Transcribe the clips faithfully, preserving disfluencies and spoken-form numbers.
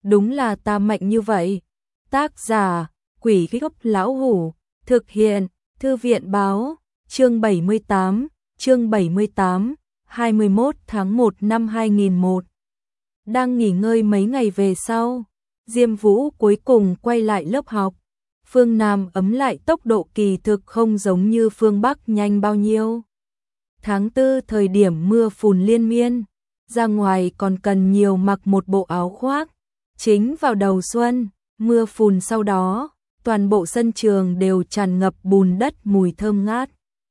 đúng là ta mạnh như vậy. Tác giả, Quỷ Gốc Lão Hủ, thực hiện, Thư viện Báo, chương bảy mươi tám, chương bảy mươi tám, hai mươi mốt tháng một năm hai nghìn một. Đang nghỉ ngơi mấy ngày về sau, Diêm Vũ cuối cùng quay lại lớp học. Phương Nam ấm lại tốc độ kỳ thực không giống như phương Bắc nhanh bao nhiêu. Tháng tư thời điểm mưa phùn liên miên, ra ngoài còn cần nhiều mặc một bộ áo khoác. Chính vào đầu xuân, mưa phùn sau đó, toàn bộ sân trường đều tràn ngập bùn đất mùi thơm ngát.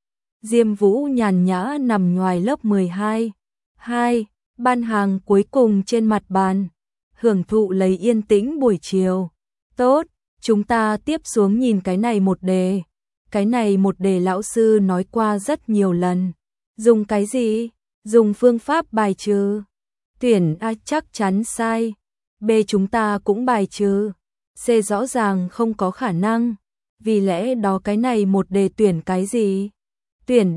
Diêm Vũ nhàn nhã nằm ngoài lớp mười hai. Hai, ban hàng cuối cùng trên mặt bàn, hưởng thụ lấy yên tĩnh buổi chiều. Tốt, chúng ta tiếp xuống nhìn cái này một đề. Cái này một đề lão sư nói qua rất nhiều lần. Dùng cái gì? Dùng phương pháp bài trừ. Tuyển A chắc chắn sai. B chúng ta cũng bài trừ. C rõ ràng không có khả năng. Vì lẽ đó cái này một đề tuyển cái gì? Tuyển D.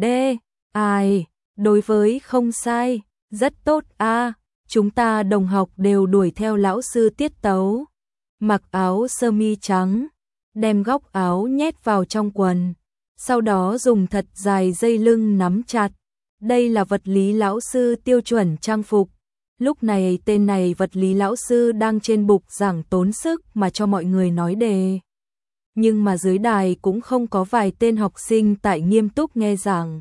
Ai? Đối với không sai. Rất tốt a, chúng ta đồng học đều đuổi theo lão sư tiết tấu. Mặc áo sơ mi trắng, đem góc áo nhét vào trong quần, sau đó dùng thật dài dây lưng nắm chặt. Đây là vật lý lão sư tiêu chuẩn trang phục. Lúc này tên này vật lý lão sư đang trên bục giảng tốn sức mà cho mọi người nói đề. Nhưng mà dưới đài cũng không có vài tên học sinh tại nghiêm túc nghe giảng.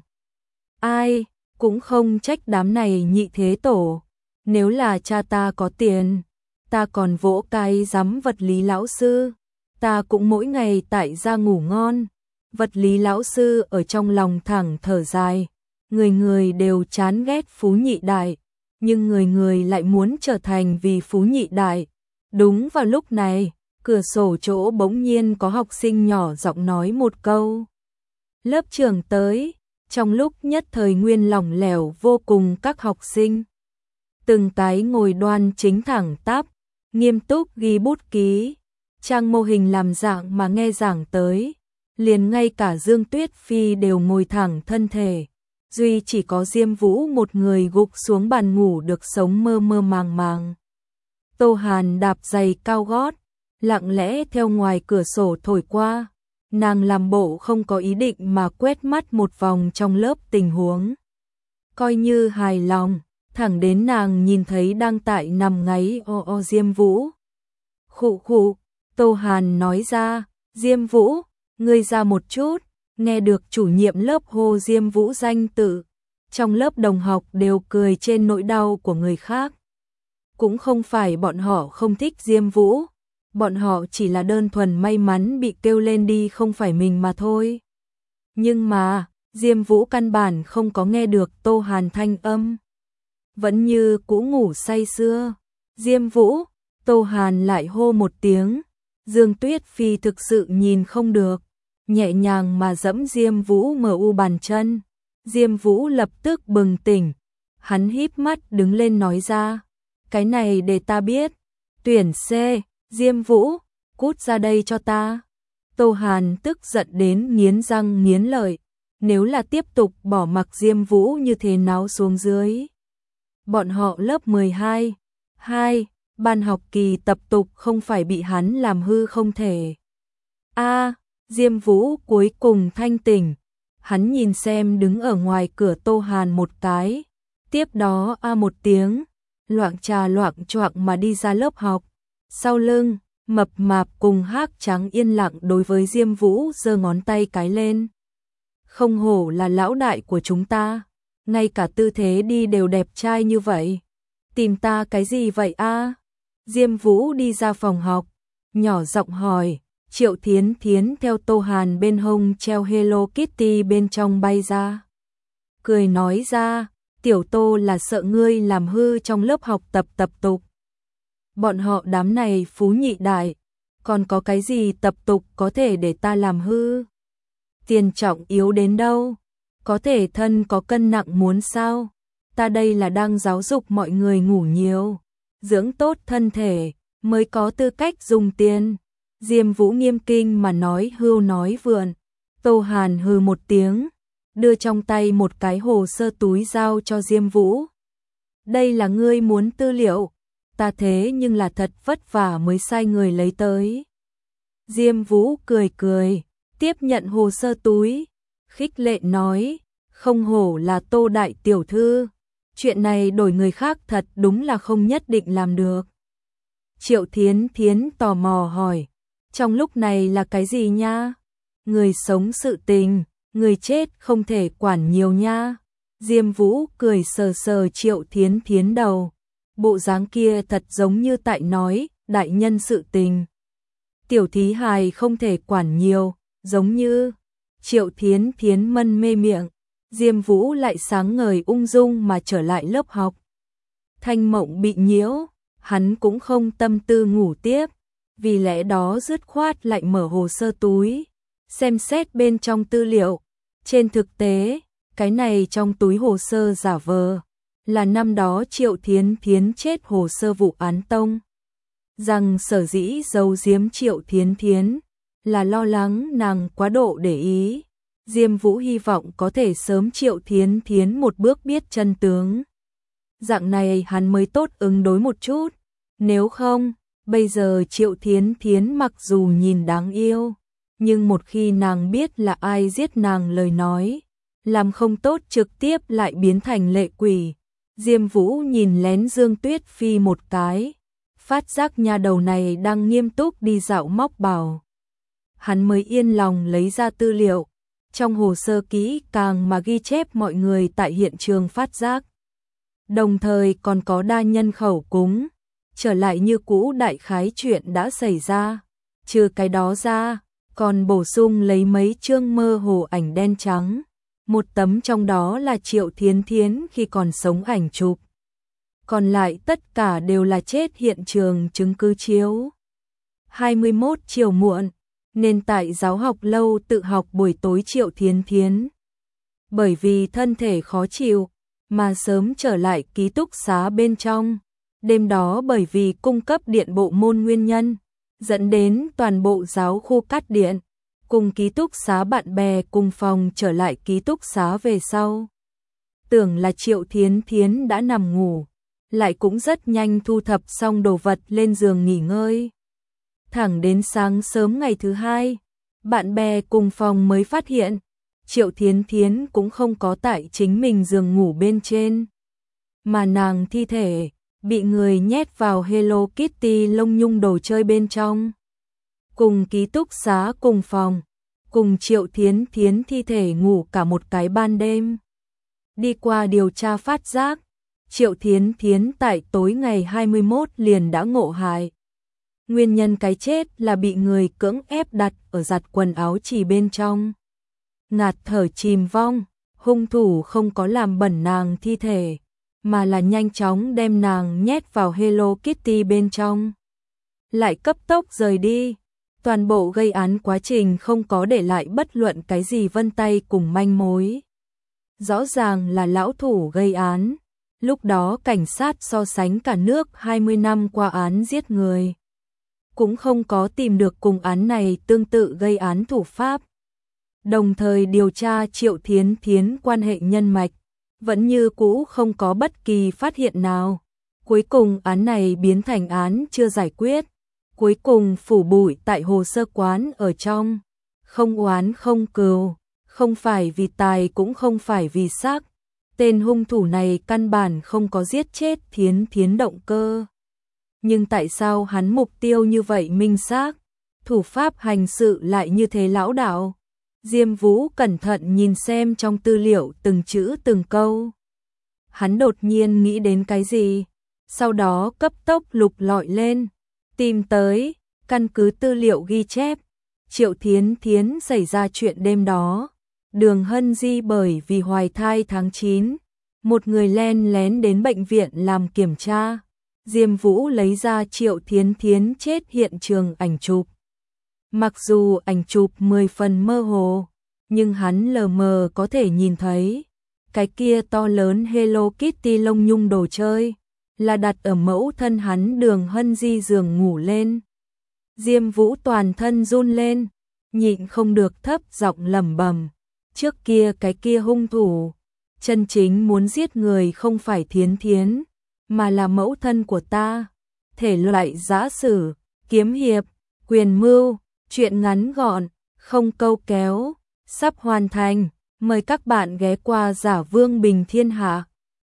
Ai? Cũng không trách đám này nhị thế tổ. Nếu là cha ta có tiền, ta còn vỗ cái giám vật lý lão sư. Ta cũng mỗi ngày tại gia ngủ ngon. Vật lý lão sư ở trong lòng thẳng thở dài. Người người đều chán ghét Phú Nhị Đại, nhưng người người lại muốn trở thành vì Phú Nhị Đại. Đúng vào lúc này, cửa sổ chỗ bỗng nhiên có học sinh nhỏ giọng nói một câu. Lớp trưởng tới. Trong lúc nhất thời nguyên lỏng lẻo vô cùng các học sinh. Từng cái ngồi đoan chính thẳng tắp, nghiêm túc ghi bút ký, trang mô hình làm dạng mà nghe giảng tới. Liền ngay cả Dương Tuyết Phi đều ngồi thẳng thân thể. Duy chỉ có Diêm Vũ một người gục xuống bàn ngủ được sống mơ mơ màng màng. Tô Hàn đạp giày cao gót, lặng lẽ theo ngoài cửa sổ thổi qua. Nàng làm bộ không có ý định mà quét mắt một vòng trong lớp tình huống. Coi như hài lòng, thẳng đến nàng nhìn thấy đang tại nằm ngáy o o Diêm Vũ. Khụ khụ, Tô Hàn nói ra, Diêm Vũ, ngươi ra một chút, nghe được chủ nhiệm lớp hô Diêm Vũ danh tự. Trong lớp đồng học đều cười trên nỗi đau của người khác. Cũng không phải bọn họ không thích Diêm Vũ. Bọn họ chỉ là đơn thuần may mắn bị kêu lên đi không phải mình mà thôi. Nhưng mà, Diêm Vũ căn bản không có nghe được Tô Hàn thanh âm. Vẫn như cũ ngủ say sưa. Diêm Vũ, Tô Hàn lại hô một tiếng. Dương Tuyết Phi thực sự nhìn không được. Nhẹ nhàng mà dẫm Diêm Vũ mờ u bàn chân. Diêm Vũ lập tức bừng tỉnh. Hắn híp mắt đứng lên nói ra. Cái này để ta biết. Tuyển C. Diêm Vũ, cút ra đây cho ta. Tô Hàn tức giận đến nghiến răng nghiến lợi. Nếu là tiếp tục bỏ mặc Diêm Vũ như thế nào xuống dưới. Bọn họ lớp mười hai. Hai, ban học kỳ tập tục không phải bị hắn làm hư không thể. A, Diêm Vũ cuối cùng thanh tỉnh. Hắn nhìn xem đứng ở ngoài cửa Tô Hàn một cái. Tiếp đó a một tiếng, loạng trà loạng choạng mà đi ra lớp học. Sau lưng, mập mạp cùng Hắc Trắng yên lặng đối với Diêm Vũ giơ ngón tay cái lên. Không hổ là lão đại của chúng ta, ngay cả tư thế đi đều đẹp trai như vậy. Tìm ta cái gì vậy a? Diêm Vũ đi ra phòng học, nhỏ giọng hỏi. Triệu Thiến Thiến theo Tô Hàn bên hông treo Hello Kitty bên trong bay ra. Cười nói ra, tiểu Tô là sợ ngươi làm hư trong lớp học tập tập tục. Bọn họ đám này Phú Nhị Đại, còn có cái gì tập tục có thể để ta làm hư? Tiền trọng yếu đến đâu? Có thể thân có cân nặng muốn sao? Ta đây là đang giáo dục mọi người ngủ nhiều, dưỡng tốt thân thể, mới có tư cách dùng tiền. Diêm Vũ nghiêm kinh mà nói hưu nói vượn. Tô Hàn hừ một tiếng, đưa trong tay một cái hồ sơ túi giao cho Diêm Vũ. Đây là ngươi muốn tư liệu. ta thế nhưng là thật vất vả mới sai người lấy tới. Diêm Vũ cười cười, tiếp nhận hồ sơ túi, khích lệ nói, không hổ là Tô đại tiểu thư, chuyện này đổi người khác thật đúng là không nhất định làm được. Triệu Thiến Thiến tò mò hỏi, trong lúc này là cái gì nha? Người sống sự tình, người chết không thể quản nhiều nha. Diêm Vũ cười sờ sờ Triệu Thiến Thiến đầu, bộ dáng kia thật giống như tại nói, đại nhân sự tình. Tiểu thí hài không thể quản nhiều, giống như Triệu Thiến Thiến mân mê miệng, Diêm Vũ lại sáng ngời ung dung mà trở lại lớp học. Thanh mộng bị nhiễu, hắn cũng không tâm tư ngủ tiếp, vì lẽ đó dứt khoát lại mở hồ sơ túi, xem xét bên trong tư liệu. Trên thực tế, cái này trong túi hồ sơ giả vờ, là năm đó Triệu Thiến Thiến chết hồ sơ vụ án tông. Rằng sở dĩ giấu giếm Triệu Thiến Thiến, là lo lắng nàng quá độ để ý. Diêm Vũ hy vọng có thể sớm Triệu Thiến Thiến một bước biết chân tướng. Dạng này hắn mới tốt ứng đối một chút. Nếu không, bây giờ Triệu Thiến Thiến mặc dù nhìn đáng yêu, nhưng một khi nàng biết là ai giết nàng lời nói, làm không tốt trực tiếp lại biến thành lệ quỷ. Diêm Vũ nhìn lén Dương Tuyết Phi một cái, phát giác nha đầu này đang nghiêm túc đi dạo móc bảo. Hắn mới yên lòng lấy ra tư liệu, trong hồ sơ kỹ càng mà ghi chép mọi người tại hiện trường phát giác. Đồng thời còn có đa nhân khẩu cúng, trở lại như cũ đại khái chuyện đã xảy ra. Trừ cái đó ra, còn bổ sung lấy mấy chương mơ hồ ảnh đen trắng. Một tấm trong đó là Triệu Thiến Thiến khi còn sống ảnh chụp. Còn lại tất cả đều là chết hiện trường chứng cứ chiếu. hai mươi mốt chiều muộn, nên tại giáo học lâu tự học buổi tối Triệu Thiến Thiến. Bởi vì thân thể khó chịu, mà sớm trở lại ký túc xá bên trong. Đêm đó bởi vì cung cấp điện bộ môn nguyên nhân, dẫn đến toàn bộ giáo khu cắt điện, cùng ký túc xá bạn bè cùng phòng trở lại ký túc xá về sau. Tưởng là Triệu Thiến Thiến đã nằm ngủ, lại cũng rất nhanh thu thập xong đồ vật lên giường nghỉ ngơi. Thẳng đến sáng sớm ngày thứ hai, bạn bè cùng phòng mới phát hiện, Triệu Thiến Thiến cũng không có tại chính mình giường ngủ bên trên, mà nàng thi thể bị người nhét vào Hello Kitty lông nhung đồ chơi bên trong. Cùng ký túc xá cùng phòng, cùng Triệu Thiến Thiến thi thể ngủ cả một cái ban đêm. Đi qua điều tra phát giác, Triệu Thiến Thiến tại tối ngày hai mươi mốt liền đã ngộ hại. Nguyên nhân cái chết là bị người cưỡng ép đặt ở giặt quần áo chỉ bên trong. Ngạt thở chìm vong, hung thủ không có làm bẩn nàng thi thể, mà là nhanh chóng đem nàng nhét vào Hello Kitty bên trong. Lại cấp tốc rời đi. Toàn bộ gây án quá trình không có để lại bất luận cái gì vân tay cùng manh mối. Rõ ràng là lão thủ gây án. Lúc đó cảnh sát so sánh cả nước hai mươi năm qua án giết người, cũng không có tìm được cùng án này tương tự gây án thủ pháp. Đồng thời điều tra Triệu Thiến Thiến quan hệ nhân mạch, vẫn như cũ không có bất kỳ phát hiện nào. Cuối cùng án này biến thành án chưa giải quyết. Cuối cùng phủ bụi tại hồ sơ quán ở trong. Không oán không cừu, không phải vì tài cũng không phải vì sắc. Tên hung thủ này căn bản không có giết chết Thiến Thiến động cơ. Nhưng tại sao hắn mục tiêu như vậy minh xác, thủ pháp hành sự lại như thế lão đạo? Diêm Vũ cẩn thận nhìn xem trong tư liệu từng chữ từng câu. Hắn đột nhiên nghĩ đến cái gì, sau đó cấp tốc lục lọi lên, tìm tới, căn cứ tư liệu ghi chép, Triệu Thiến Thiến xảy ra chuyện đêm đó. Đường Hân Di bởi vì hoài thai tháng chín, một người len lén đến bệnh viện làm kiểm tra. Diêm Vũ lấy ra Triệu Thiến Thiến chết hiện trường ảnh chụp. Mặc dù ảnh chụp mười phần mơ hồ, nhưng hắn lờ mờ có thể nhìn thấy cái kia to lớn Hello Kitty lông nhung đồ chơi là đặt ở mẫu thân hắn Đường Hân Di giường ngủ lên. Diêm Vũ toàn thân run lên, nhịn không được thấp giọng lẩm bẩm, trước kia cái kia hung thủ chân chính muốn giết người không phải Thiến Thiến, mà là mẫu thân của ta. thể loại giã sử, kiếm hiệp, quyền mưu, truyện ngắn gọn, không câu kéo, sắp hoàn thành. Mời các bạn ghé qua Giả Vương Bình Thiên Hạ.